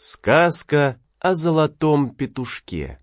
Сказка о золотом петушке.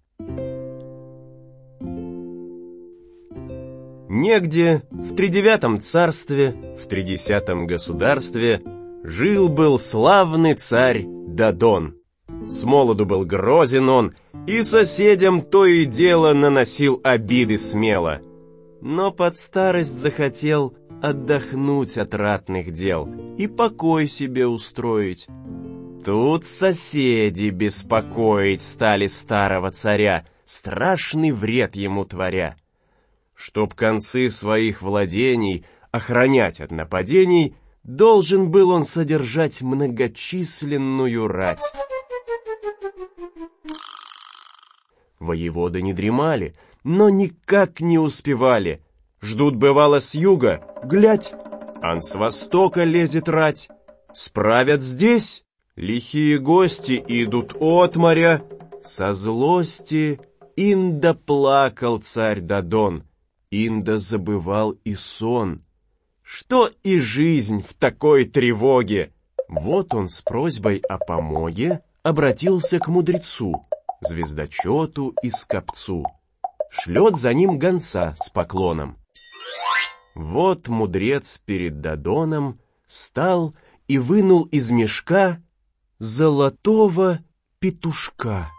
Негде в тридевятом царстве, в 30-м государстве жил-был славный царь Дадон. Смолоду был грозен он, и соседям то и дело наносил обиды смело. Но под старость захотел отдохнуть от ратных дел и покой себе устроить. Тут соседи беспокоить стали старого царя, страшный вред ему творя. Чтоб концы своих владений охранять от нападений, должен был он содержать многочисленную рать. Воеводы не дремали, но никак не успевали. Ждут, бывало, с юга, глядь, ан с востока лезет рать. Справят здесь, лихие гости идут от моря. Со злости инда плакал царь Дадон, инда забывал и сон. Что и жизнь в такой тревоге? Вот он с просьбой о помоге обратился к мудрецу, звездочету и скопцу. Шлет за ним гонца с поклоном. Вот мудрец перед Дадоном стал и вынул из мешка золотого петушка.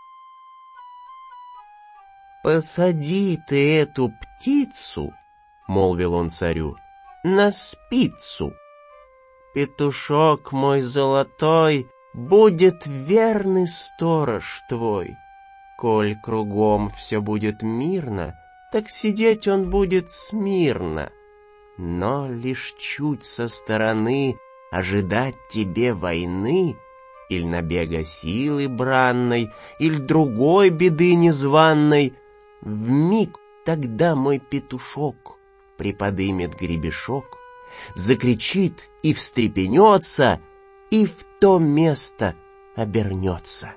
«Посади ты эту птицу, — молвил он царю, — на спицу. Петушок мой золотой будет верный сторож твой. Коль кругом все будет мирно, так сидеть он будет смирно. Но лишь чуть со стороны ожидать тебе войны, или набега силы бранной, или другой беды незваной, вмиг тогда мой петушок приподымет гребешок, закричит и встрепенется, и в то место обернется».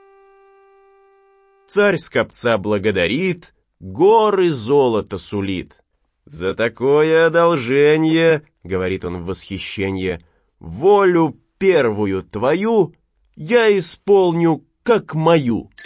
Царь скопца благодарит, горы золота сулит. «За такое одолжение, — говорит он в восхищенье, — волю первую твою я исполню как мою».